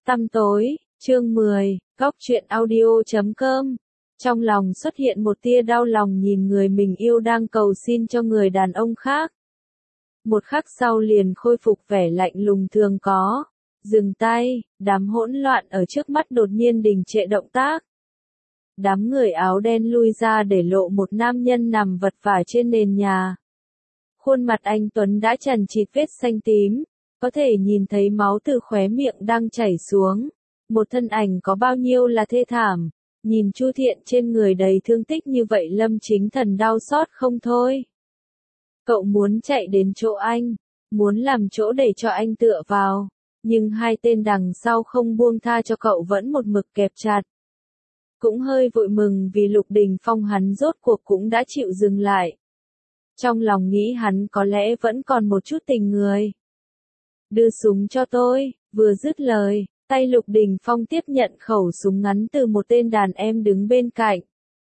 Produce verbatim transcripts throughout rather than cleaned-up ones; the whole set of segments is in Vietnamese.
Tăm tối, chương mười, góc truyện audio chấm com. Trong lòng xuất hiện một tia đau lòng nhìn người mình yêu đang cầu xin cho người đàn ông khác. Một khắc sau liền khôi phục vẻ lạnh lùng thường có. Dừng tay, đám hỗn loạn ở trước mắt đột nhiên đình trệ động tác. Đám người áo đen lui ra để lộ một nam nhân nằm vật vã trên nền nhà. Khuôn mặt anh Tuấn đã chằng chịt vết xanh tím. Có thể nhìn thấy máu từ khóe miệng đang chảy xuống. Một thân ảnh có bao nhiêu là thê thảm. Nhìn Chu Thiện trên người đầy thương tích như vậy Lâm Chính Thần đau xót không thôi. Cậu muốn chạy đến chỗ anh. Muốn làm chỗ để cho anh tựa vào. Nhưng hai tên đằng sau không buông tha cho cậu vẫn một mực kẹp chặt. Cũng hơi vội mừng vì Lục Đình Phong hắn rốt cuộc cũng đã chịu dừng lại. Trong lòng nghĩ hắn có lẽ vẫn còn một chút tình người. Đưa súng cho tôi, vừa dứt lời, tay Lục Đình Phong tiếp nhận khẩu súng ngắn từ một tên đàn em đứng bên cạnh.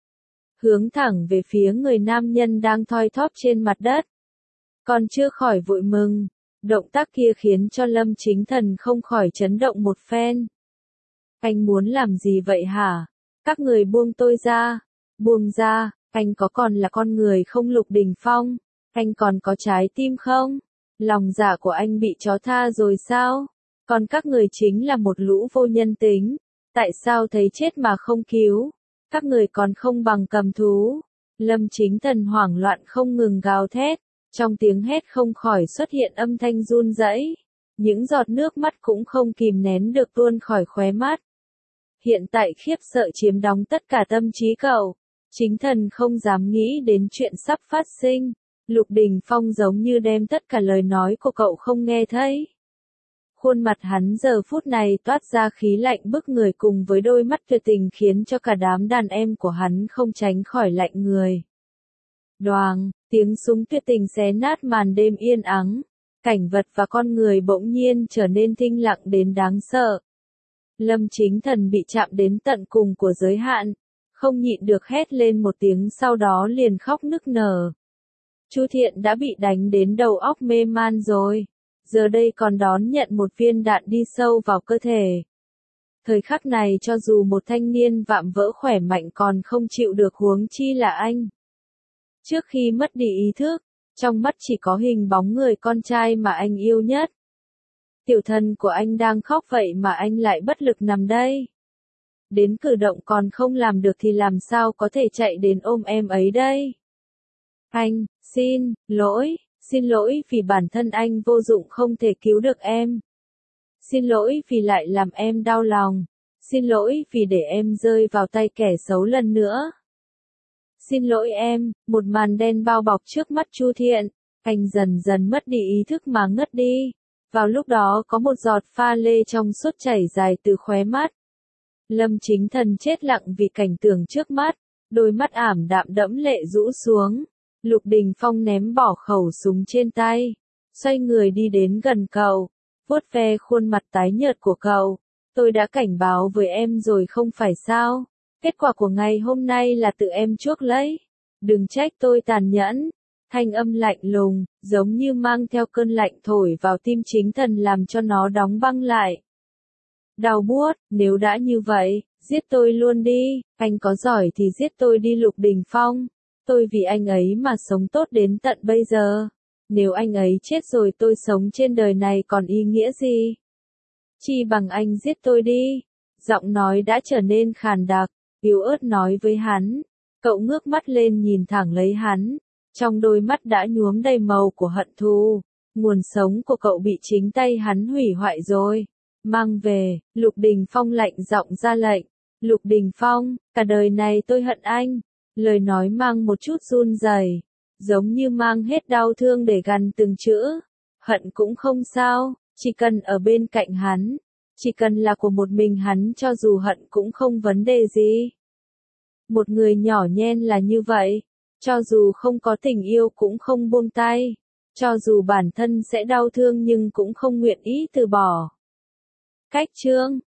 Hướng thẳng về phía người nam nhân đang thoi thóp trên mặt đất. Còn chưa khỏi vội mừng, động tác kia khiến cho Lâm Chính Thần không khỏi chấn động một phen. Anh muốn làm gì vậy hả? Các người buông tôi ra, buông ra, anh có còn là con người không Lục Đình Phong? Anh còn có trái tim không? Lòng dạ của anh bị chó tha rồi sao? Còn các người chính là một lũ vô nhân tính. Tại sao thấy chết mà không cứu? Các người còn không bằng cầm thú. Lâm Chính Thần hoảng loạn không ngừng gào thét. Trong tiếng hét không khỏi xuất hiện âm thanh run rẩy. Những giọt nước mắt cũng không kìm nén được tuôn khỏi khóe mắt. Hiện tại khiếp sợ chiếm đóng tất cả tâm trí cậu. Chính Thần không dám nghĩ đến chuyện sắp phát sinh. Lục Đình Phong giống như đem tất cả lời nói của cậu không nghe thấy. Khuôn mặt hắn giờ phút này toát ra khí lạnh bức người cùng với đôi mắt tuyệt tình khiến cho cả đám đàn em của hắn không tránh khỏi lạnh người. Đoàng, tiếng súng tuyệt tình xé nát màn đêm yên ắng. Cảnh vật và con người bỗng nhiên trở nên thinh lặng đến đáng sợ. Lâm Chính Thần bị chạm đến tận cùng của giới hạn. Không nhịn được hét lên một tiếng sau đó liền khóc nức nở. Chu Thiện đã bị đánh đến đầu óc mê man rồi. Giờ đây còn đón nhận một viên đạn đi sâu vào cơ thể. Thời khắc này cho dù một thanh niên vạm vỡ khỏe mạnh còn không chịu được huống chi là anh. Trước khi mất đi ý thức, trong mắt chỉ có hình bóng người con trai mà anh yêu nhất. Tiểu thần của anh đang khóc vậy mà anh lại bất lực nằm đây. Đến cử động còn không làm được thì làm sao có thể chạy đến ôm em ấy đây. Anh, xin, lỗi, xin lỗi vì bản thân anh vô dụng không thể cứu được em. Xin lỗi vì lại làm em đau lòng. Xin lỗi vì để em rơi vào tay kẻ xấu lần nữa. Xin lỗi em, một màn đen bao bọc trước mắt Chu Thiện. Anh dần dần mất đi ý thức mà ngất đi. Vào lúc đó có một giọt pha lê trong suốt chảy dài từ khóe mắt. Lâm Chính Thần chết lặng vì cảnh tượng trước mắt. Đôi mắt ảm đạm đẫm lệ rũ xuống. Lục Đình Phong ném bỏ khẩu súng trên tay, xoay người đi đến gần cậu, vuốt ve khuôn mặt tái nhợt của cậu. Tôi đã cảnh báo với em rồi không phải sao? Kết quả của ngày hôm nay là tự em chuốc lấy. Đừng trách tôi tàn nhẫn. Thanh âm lạnh lùng, giống như mang theo cơn lạnh thổi vào tim Chính Thần làm cho nó đóng băng lại. Đau buốt, nếu đã như vậy, giết tôi luôn đi, anh có giỏi thì giết tôi đi Lục Đình Phong. Tôi vì anh ấy mà sống tốt đến tận bây giờ. Nếu anh ấy chết rồi tôi sống trên đời này còn ý nghĩa gì? Chi bằng anh giết tôi đi. Giọng nói đã trở nên khàn đặc, yếu ớt nói với hắn. Cậu ngước mắt lên nhìn thẳng lấy hắn. Trong đôi mắt đã nhuốm đầy màu của hận thù. Nguồn sống của cậu bị chính tay hắn hủy hoại rồi. Mang về, Lục Đình Phong lạnh giọng ra lệnh. Lục Đình Phong, cả đời này tôi hận anh. Lời nói mang một chút run rẩy, giống như mang hết đau thương để gằn từng chữ. Hận cũng không sao, chỉ cần ở bên cạnh hắn, chỉ cần là của một mình hắn cho dù hận cũng không vấn đề gì. Một người nhỏ nhen là như vậy, cho dù không có tình yêu cũng không buông tay, cho dù bản thân sẽ đau thương nhưng cũng không nguyện ý từ bỏ. Cách chương